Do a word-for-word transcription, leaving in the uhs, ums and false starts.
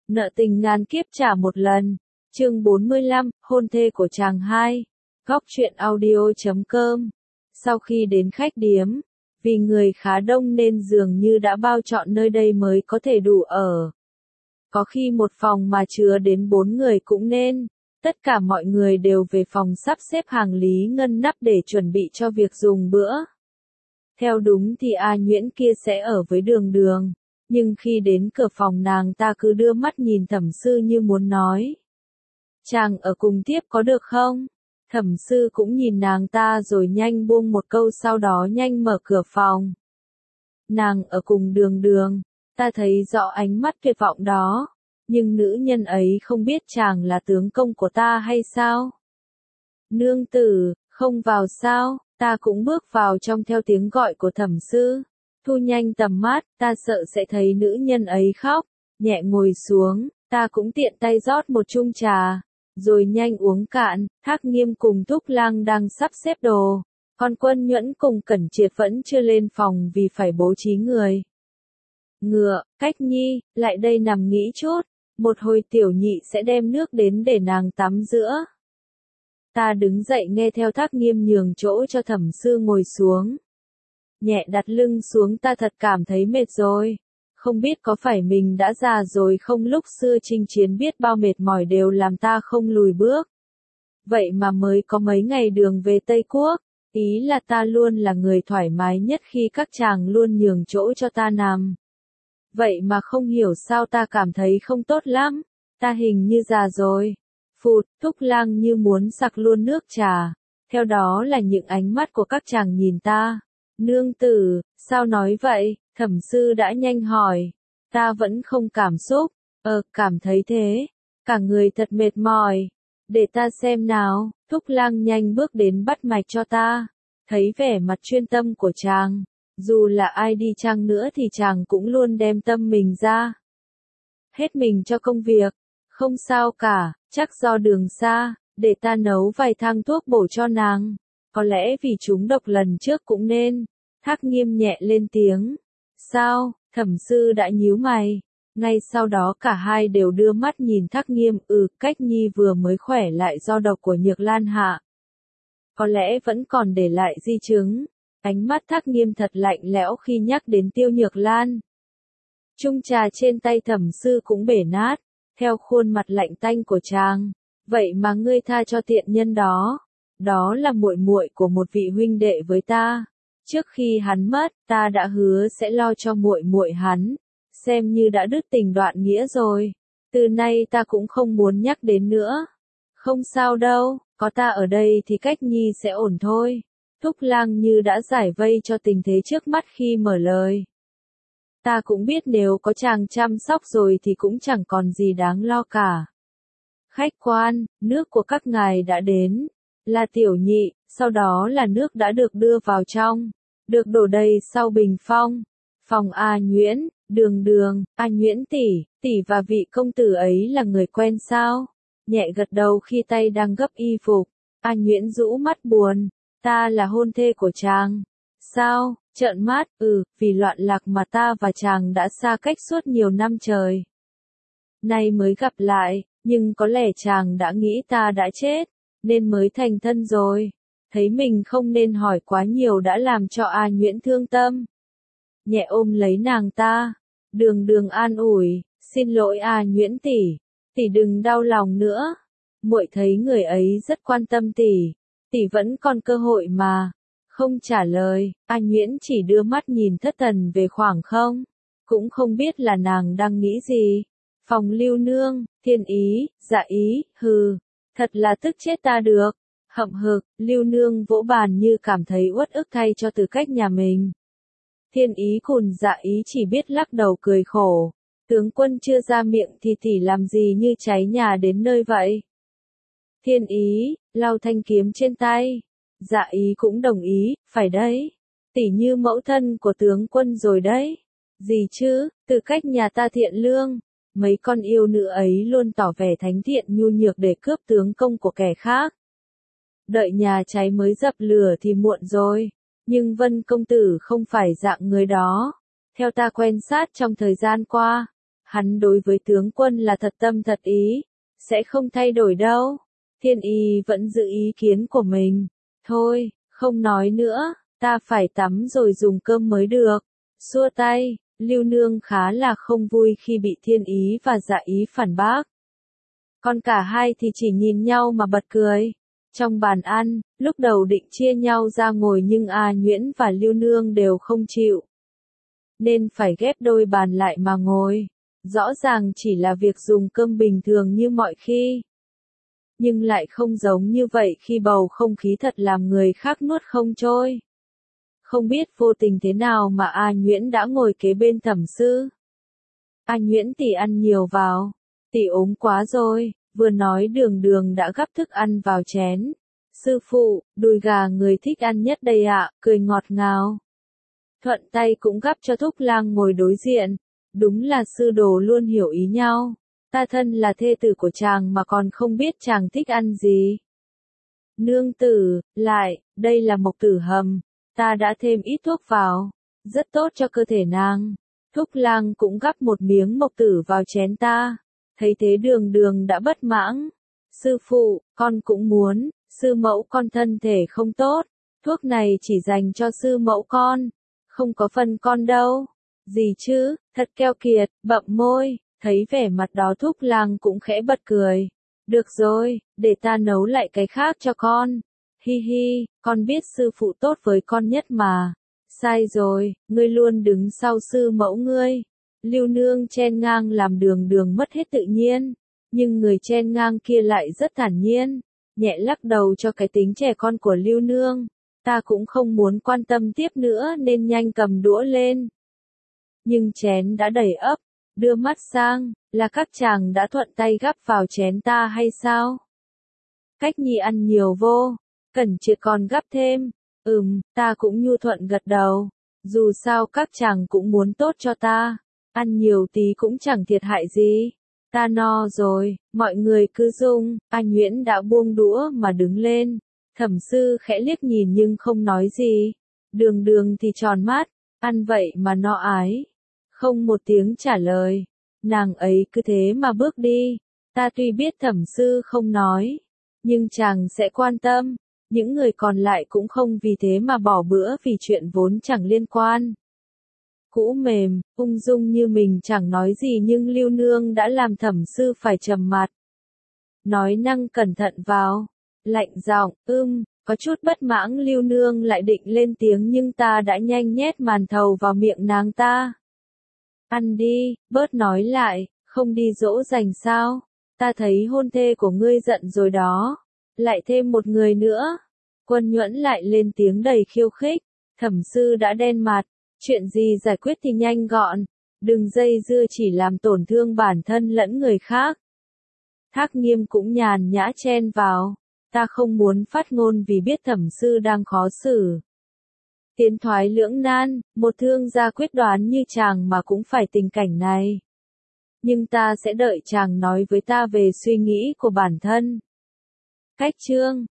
Nợ tình ngàn kiếp trả một lần. Chương bốn mươi lăm, hôn thê của chàng hai. Góc truyện audio chấm com. Sau khi đến khách điếm, vì người khá đông nên dường như đã bao trọn nơi đây mới có thể đủ ở. Có khi một phòng mà chứa đến bốn người cũng nên. Tất cả mọi người đều về phòng sắp xếp hàng Lý ngân nắp để chuẩn bị cho việc dùng bữa. Theo đúng thì A Nhuyễn kia sẽ ở với Đường Đường. Nhưng khi đến cửa phòng nàng ta cứ đưa mắt nhìn Thẩm Sư như muốn nói. Chàng ở cùng tiếp có được không? Thẩm Sư cũng nhìn nàng ta rồi nhanh buông một câu sau đó nhanh mở cửa phòng. Nàng ở cùng Đường Đường, ta thấy rõ ánh mắt tuyệt vọng đó. Nhưng nữ nhân ấy không biết chàng là tướng công của ta hay sao? Nương tử, không vào sao? Ta cũng bước vào trong theo tiếng gọi của Thẩm Sư. Thu nhanh tầm mắt, ta sợ sẽ thấy nữ nhân ấy khóc, nhẹ ngồi xuống, ta cũng tiện tay rót một chung trà, rồi nhanh uống cạn. Thác Nghiêm cùng Thúc Lang đang sắp xếp đồ, còn Quân Nhuẫn cùng Cẩn Triệt vẫn chưa lên phòng vì phải bố trí người. Ngựa, Cách Nhi, lại đây nằm nghỉ chút, một hồi tiểu nhị sẽ đem nước đến để nàng tắm rửa. Ta đứng dậy nghe theo Thác Nghiêm nhường chỗ cho Thẩm Sư ngồi xuống. Nhẹ đặt lưng xuống, ta thật cảm thấy mệt rồi. Không biết có phải mình đã già rồi không, lúc xưa chinh chiến biết bao mệt mỏi đều làm ta không lùi bước. Vậy mà mới có mấy ngày đường về Tây Quốc, ý là ta luôn là người thoải mái nhất khi các chàng luôn nhường chỗ cho ta nằm. Vậy mà không hiểu sao ta cảm thấy không tốt lắm, ta hình như già rồi. Phụt, Thúc Lang như muốn sặc luôn nước trà, theo đó là những ánh mắt của các chàng nhìn ta. Nương tử, sao nói vậy? Thẩm Sư đã nhanh hỏi. Ta vẫn không cảm xúc. Ờ, cảm thấy thế. Cả người thật mệt mỏi. Để ta xem nào. Thúc Lang nhanh bước đến bắt mạch cho ta. Thấy vẻ mặt chuyên tâm của chàng. Dù là ai đi chăng nữa thì chàng cũng luôn đem tâm mình ra. Hết mình cho công việc. Không sao cả, chắc do đường xa. Để ta nấu vài thang thuốc bổ cho nàng. Có lẽ vì chúng độc lần trước cũng nên. Thác Nghiêm nhẹ lên tiếng. Sao? Thẩm Sư đã nhíu mày. Ngay sau đó cả hai đều đưa mắt nhìn Thác Nghiêm. Ừ, Cách Nhi vừa mới khỏe lại do độc của Nhược Lan hạ. Có lẽ vẫn còn để lại di chứng. Ánh mắt Thác Nghiêm thật lạnh lẽo khi nhắc đến Tiêu Nhược Lan. Chung trà trên tay Thẩm Sư cũng bể nát. Theo khuôn mặt lạnh tanh của chàng. Vậy mà ngươi tha cho tiện nhân đó. Đó là muội muội của một vị huynh đệ với ta. Trước khi hắn mất, ta đã hứa sẽ lo cho muội muội hắn, xem như đã đứt tình đoạn nghĩa rồi. Từ nay ta cũng không muốn nhắc đến nữa. Không sao đâu, có ta ở đây thì Cách Nhi sẽ ổn thôi. Thúc Lang như đã giải vây cho tình thế trước mắt khi mở lời. Ta cũng biết nếu có chàng chăm sóc rồi thì cũng chẳng còn gì đáng lo cả. Khách quan, nước của các ngài đã đến. Là tiểu nhị, sau đó là nước đã được đưa vào trong. Được đổ đầy sau bình phong. Phòng A Nhuyễn, Đường Đường, A Nhuyễn tỷ, tỷ và vị công tử ấy là người quen sao? Nhẹ gật đầu khi tay đang gấp y phục. A Nhuyễn rũ mắt buồn. Ta là hôn thê của chàng. Sao? Trợn mắt, ừ, vì loạn lạc mà ta và chàng đã xa cách suốt nhiều năm trời. Nay mới gặp lại, nhưng có lẽ chàng đã nghĩ ta đã chết, nên mới thành thân rồi. Thấy mình không nên hỏi quá nhiều đã làm cho A Nhuyễn thương tâm. Nhẹ ôm lấy nàng ta. Đường Đường an ủi, xin lỗi A Nhuyễn tỷ, tỷ đừng đau lòng nữa. Muội thấy người ấy rất quan tâm tỷ, tỷ vẫn còn cơ hội mà. Không trả lời, A Nhuyễn chỉ đưa mắt nhìn thất thần về khoảng không. Cũng không biết là nàng đang nghĩ gì. Phòng Lưu Nương, Thiên Ý, Dạ Ý, hừ, thật là tức chết ta được. Hậm hực, Lưu Nương vỗ bàn như cảm thấy uất ức thay cho Tư Cách nhà mình. Thiên Ý cùng Dạ Ý chỉ biết lắc đầu cười khổ. Tướng quân chưa ra miệng thì tỷ làm gì như cháy nhà đến nơi vậy? Thiên Ý, lau thanh kiếm trên tay. Dạ Ý cũng đồng ý, phải đấy. Tỷ như mẫu thân của tướng quân rồi đấy. Gì chứ, Tư Cách nhà ta thiện lương. Mấy con yêu nữ ấy luôn tỏ vẻ thánh thiện nhu nhược để cướp tướng công của kẻ khác. Đợi nhà cháy mới dập lửa thì muộn rồi. Nhưng Vân công tử không phải dạng người đó. Theo ta quan sát trong thời gian qua, Hắn đối với tướng quân là thật tâm thật ý, sẽ không thay đổi đâu. Thiên Y vẫn giữ ý kiến của mình. Thôi, không nói nữa, ta phải tắm rồi dùng cơm mới được. Xua tay, Lưu Nương khá là không vui khi bị Thiên Ý và Dạ Ý phản bác. Còn cả hai thì chỉ nhìn nhau mà bật cười. Trong bàn ăn, lúc đầu định chia nhau ra ngồi nhưng A Nhuyễn và Lưu Nương đều không chịu. Nên phải ghép đôi bàn lại mà ngồi. Rõ ràng chỉ là việc dùng cơm bình thường như mọi khi. Nhưng lại không giống như vậy khi bầu không khí thật làm người khác nuốt không trôi. Không biết vô tình thế nào mà A Nhuyễn đã ngồi kế bên Thẩm Sư. A Nhuyễn tỷ ăn nhiều vào. Tỷ ốm quá rồi, vừa nói Đường Đường đã gắp thức ăn vào chén. Sư phụ, đùi gà người thích ăn nhất đây ạ, cười ngọt ngào. Thuận tay cũng gắp cho Thúc Lang ngồi đối diện. Đúng là sư đồ luôn hiểu ý nhau. Ta thân là thê tử của chàng mà còn không biết chàng thích ăn gì. Nương tử, lại, đây là mộc tử hầm. Ta đã thêm ít thuốc vào. Rất tốt cho cơ thể nàng. Thúc Lang cũng gắp một miếng mộc tử vào chén ta. Thấy thế Đường Đường đã bất mãn. Sư phụ, con cũng muốn. Sư mẫu con thân thể không tốt. Thuốc này chỉ dành cho sư mẫu con. Không có phần con đâu. Gì chứ, thật keo kiệt, bậm môi. Thấy vẻ mặt đó Thúc Lang cũng khẽ bật cười. Được rồi, để ta nấu lại cái khác cho con. Hi hi, con biết sư phụ tốt với con nhất mà. Sai rồi, ngươi luôn đứng sau sư mẫu ngươi. Lưu Nương chen ngang làm Đường Đường mất hết tự nhiên. Nhưng người chen ngang kia lại rất thản nhiên. Nhẹ lắc đầu cho cái tính trẻ con của Lưu Nương. Ta cũng không muốn quan tâm tiếp nữa nên nhanh cầm đũa lên. Nhưng chén đã đầy ấp. Đưa mắt sang, là các chàng đã thuận tay gắp vào chén ta hay sao? Cách Nhi ăn nhiều vô, Cẩn Triệt còn gắp thêm. Ừm, ta cũng nhu thuận gật đầu. Dù sao các chàng cũng muốn tốt cho ta. Ăn nhiều tí cũng chẳng thiệt hại gì. Ta no rồi, mọi người cứ dung. A Nhuyễn đã buông đũa mà đứng lên. Thẩm Sư khẽ liếc nhìn nhưng không nói gì. Đường Đường thì tròn mắt, ăn vậy mà no ái. Không một tiếng trả lời. Nàng ấy cứ thế mà bước đi. Ta tuy biết Thẩm Sư không nói, nhưng chàng sẽ quan tâm. Những người còn lại cũng không vì thế mà bỏ bữa vì chuyện vốn chẳng liên quan. Cũ mềm, ung dung như mình chẳng nói gì nhưng Lưu Nương đã làm Thẩm Sư phải trầm mặt. Nói năng cẩn thận vào. Lạnh giọng, ưm, có chút bất mãn Lưu Nương lại định lên tiếng nhưng ta đã nhanh nhét màn thầu vào miệng nàng ta. Ăn đi, bớt nói lại, không đi dỗ dành sao? Ta thấy hôn thê của ngươi giận rồi đó. Lại thêm một người nữa. Quân Nhuẫn lại lên tiếng đầy khiêu khích. Thẩm Sư đã đen mặt. Chuyện gì giải quyết thì nhanh gọn. Đừng dây dưa chỉ làm tổn thương bản thân lẫn người khác. Thác Nghiêm cũng nhàn nhã chen vào. Ta không muốn phát ngôn vì biết Thẩm Sư đang khó xử. Tiến thoái lưỡng nan, một thương gia quyết đoán như chàng mà cũng phải tình cảnh này. Nhưng ta sẽ đợi chàng nói với ta về suy nghĩ của bản thân. Cách chương